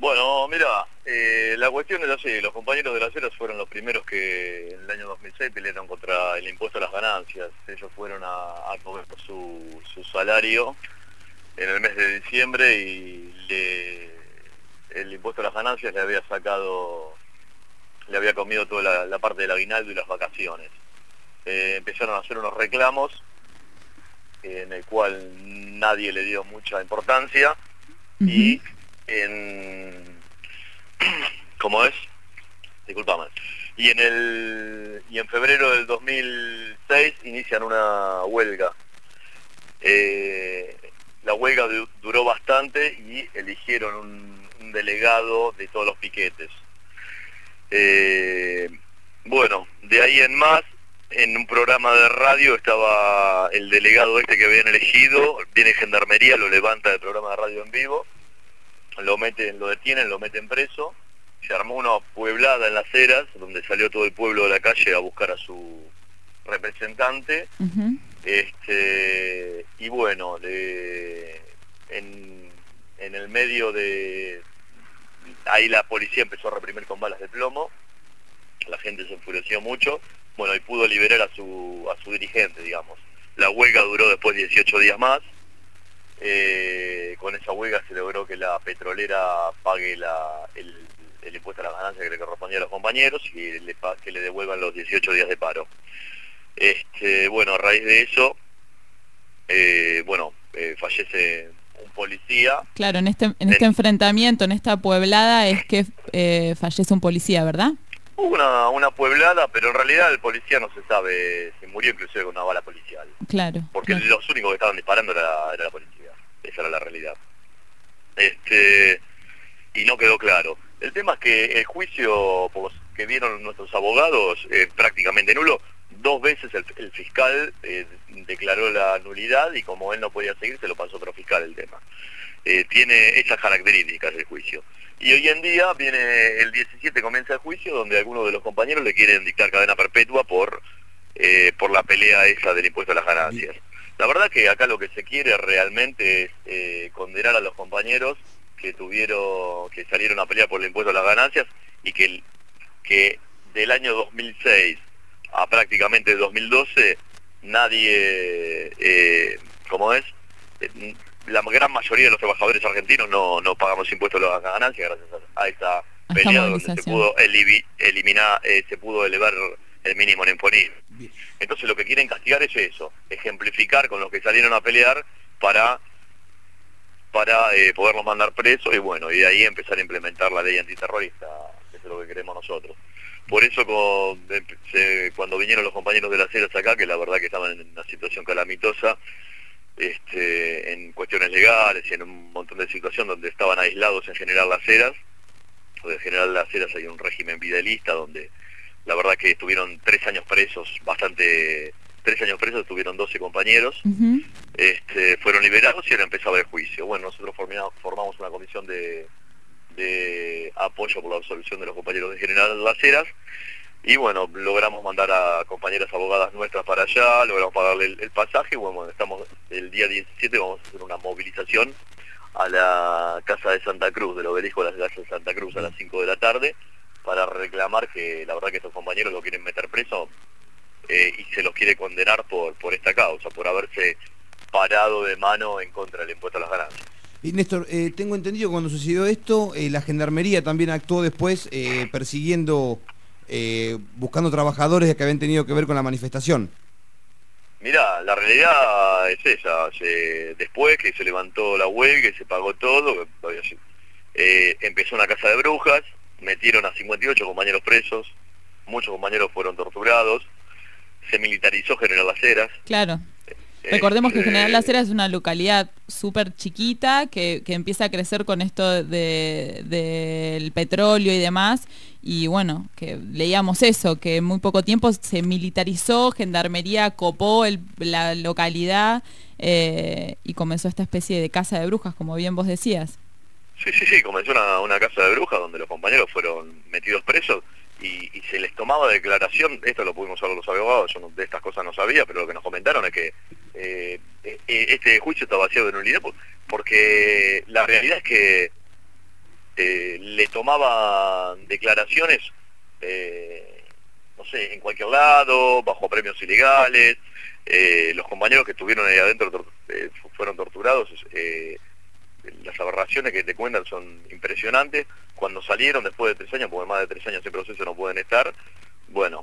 Bueno, mira, la cuestión es así, los compañeros de las Heras fueron los primeros que en el año 2006 pelearon contra el impuesto a las ganancias. Ellos fueron a cobrar su salario en el mes de diciembre y el impuesto a las ganancias le había comido toda la parte del aguinaldo y las vacaciones. Empezaron a hacer unos reclamos en el cual nadie le dio mucha importancia. Uh-huh. Y ¿cómo es? Disculpame. Y en febrero del 2006 inician una huelga. La huelga duró bastante y eligieron un delegado de todos los piquetes. Bueno, de ahí en más, en un programa de radio estaba el delegado que habían elegido, viene Gendarmería, lo levanta del programa de radio en vivo, lo detienen, lo meten preso, se armó una pueblada en Las Heras, donde salió todo el pueblo de la calle a buscar a su representante. Uh-huh. Y bueno, en el medio de ahí la policía empezó a reprimir con balas de plomo, la gente se enfureció mucho, bueno, y pudo liberar a su dirigente, digamos. La huelga duró después 18 días más. Con esa huelga se logró que la petrolera pague el impuesto a las ganancias que le correspondía a los compañeros y que le devuelvan los 18 días de paro. Bueno, a raíz de eso, fallece un policía. Claro, en este enfrentamiento, en esta pueblada, es que fallece un policía, ¿verdad? Hubo una pueblada, pero en realidad el policía no se sabe si murió, inclusive con una bala policial. Claro. Porque claro. Los únicos que estaban disparando era la policía. Esa era la realidad. Y no quedó claro. El tema es que el juicio que vieron nuestros abogados prácticamente nulo. 2 veces el fiscal declaró la nulidad y como él no podía seguir se lo pasó a otro fiscal el tema. Tiene esas características el juicio. Y hoy en día el 17 comienza el juicio donde algunos de los compañeros le quieren dictar cadena perpetua por la pelea esa del impuesto a las ganancias. La verdad que acá lo que se quiere realmente es condenar a los compañeros que salieron a pelear por el impuesto a las ganancias y que del año 2006 a prácticamente 2012 nadie, la gran mayoría de los trabajadores argentinos no pagamos impuestos a las ganancias gracias a esta pelea donde se pudo elevar el mínimo no imponible. Entonces lo que quieren castigar es eso, ejemplificar con los que salieron a pelear para poderlos mandar presos y bueno, y de ahí empezar a implementar la ley antiterrorista, que es lo que queremos nosotros. Por eso cuando vinieron los compañeros de las Heras acá, que la verdad que estaban en una situación calamitosa, en cuestiones legales y en un montón de situaciones donde estaban aislados en General Las Heras, o en General Las Heras hay un régimen fidelista donde la verdad que estuvieron 3 años presos, 3 años presos, estuvieron 12 compañeros, uh-huh. Fueron liberados y ahora empezaba el juicio. Bueno, nosotros formamos una comisión de apoyo por la absolución de los compañeros de General Las Heras y bueno, logramos mandar a compañeras abogadas nuestras para allá, logramos pagarle el pasaje y bueno, estamos el día 17 vamos a hacer una movilización a la Casa de Santa Cruz, del obelisco de la Casa de Santa Cruz a las 5 de la tarde para reclamar que la verdad que estos compañeros lo quieren meter preso y se los quiere condenar por esta causa, por haberse parado de mano en contra del impuesto a las ganancias. Y Néstor, tengo entendido que cuando sucedió esto, la Gendarmería también actuó después persiguiendo, buscando trabajadores que habían tenido que ver con la manifestación. Mirá, la realidad es esa. Después que se levantó la huelga y se pagó todo, empezó una casa de brujas, metieron a 58 compañeros presos, muchos compañeros fueron torturados, se militarizó General Las Heras. Claro. Recordemos que General Las Heras es una localidad súper chiquita que empieza a crecer con esto del petróleo y demás, y bueno, que leíamos eso, que en muy poco tiempo se militarizó, Gendarmería copó la localidad y comenzó esta especie de casa de brujas, como bien vos decías. Sí, comenzó una casa de brujas donde los compañeros fueron metidos presos y se les tomaba declaración. Esto lo pudimos hablar los abogados, yo de estas cosas no sabía, pero lo que nos comentaron es que este juicio está vaciado de nulidad porque la realidad es que le tomaban declaraciones, no sé, en cualquier lado, bajo premios ilegales. Los compañeros que estuvieron ahí adentro fueron torturados. Las aberraciones que te cuentan son impresionantes. Cuando salieron después de 3 años, porque más de 3 años en proceso no pueden estar, bueno,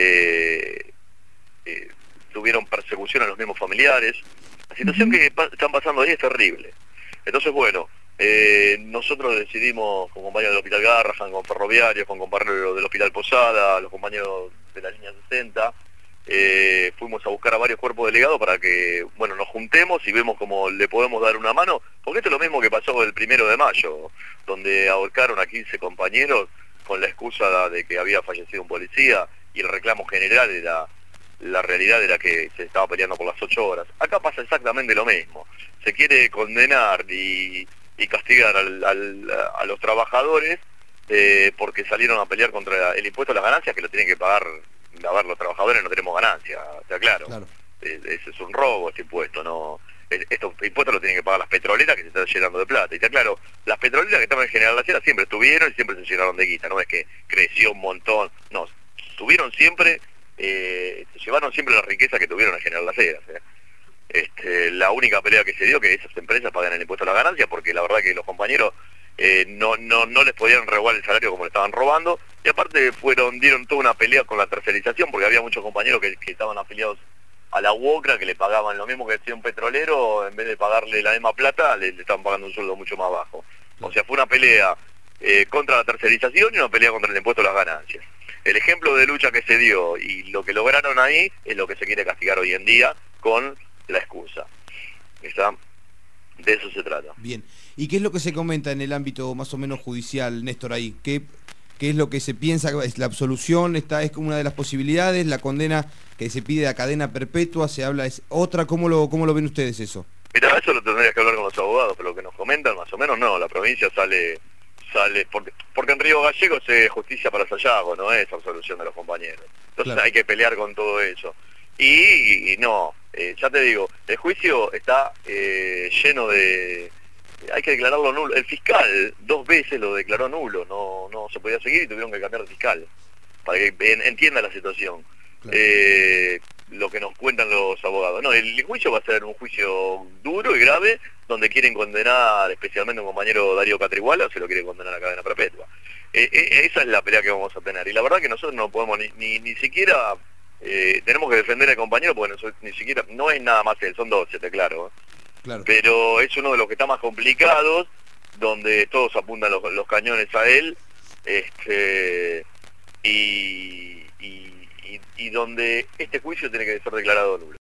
tuvieron persecución a los mismos familiares. La situación que están pasando ahí es terrible. Entonces, bueno, nosotros decidimos, con compañeros del Hospital Garrahan, con ferroviarios, con compañeros del Hospital Posada, los compañeros de la línea 60, fuimos a buscar a varios cuerpos delegados para que, bueno, nos juntemos y vemos cómo le podemos dar una mano, porque esto es lo mismo que pasó el 1 de mayo, donde ahorcaron a 15 compañeros con la excusa de que había fallecido un policía, y el reclamo general era, la realidad era que se estaba peleando por las 8 horas. Acá pasa exactamente lo mismo. Se quiere condenar y castigar a los trabajadores porque salieron a pelear contra el impuesto a las ganancias, que lo tienen que pagar. A ver, los trabajadores no tenemos ganancia, está claro. Ese es un robo, este impuesto, no. Estos impuestos los tienen que pagar las petroleras, que se están llenando de plata. Y está claro, las petroleras que estaban en General Lacera siempre estuvieron y siempre se llenaron de guita, no es que creció un montón, no, tuvieron siempre, llevaron siempre la riqueza que tuvieron en General Lacera. La única pelea que se dio que esas empresas pagan el impuesto a la ganancia, porque la verdad que los compañeros no les podían robar el salario como le estaban robando, y aparte dieron toda una pelea con la tercerización, porque había muchos compañeros que estaban afiliados a la UOCRA, que le pagaban lo mismo que decía un petrolero, en vez de pagarle la misma plata, le estaban pagando un sueldo mucho más bajo. O sea, fue una pelea contra la tercerización y una pelea contra el impuesto a las ganancias. El ejemplo de lucha que se dio y lo que lograron ahí es lo que se quiere castigar hoy en día con la excusa. De eso se trata. Bien. ¿Y qué es lo que se comenta en el ámbito más o menos judicial, Néstor, ahí? ¿Qué es lo que se piensa? ¿Es la absolución? ¿Es como una de las posibilidades? ¿La condena que se pide a cadena perpetua? ¿Se habla es otra? ¿Cómo lo ven ustedes eso? Mira, eso lo tendrías que hablar con los abogados, pero lo que nos comentan más o menos no. La provincia sale porque en Río Gallegos es justicia para Sayago, no es absolución de los compañeros. Entonces claro, hay que pelear con todo eso. Y no, ya te digo, el juicio está lleno de... Hay que declararlo nulo. El fiscal 2 veces lo declaró nulo, no se podía seguir y tuvieron que cambiar de fiscal, para que entienda la situación. Claro. Lo que nos cuentan los abogados. No, el juicio va a ser un juicio duro y grave, donde quieren condenar especialmente a un compañero Darío Catriguala, o se lo quieren condenar a cadena perpetua. Esa es la pelea que vamos a tener. Y la verdad que nosotros no podemos ni siquiera... tenemos que defender al compañero, porque ni siquiera... No es nada más él, son 12, te claro. Claro. Pero es uno de los que está más complicados, donde todos apuntan los cañones a él, y donde este juicio tiene que ser declarado nulo.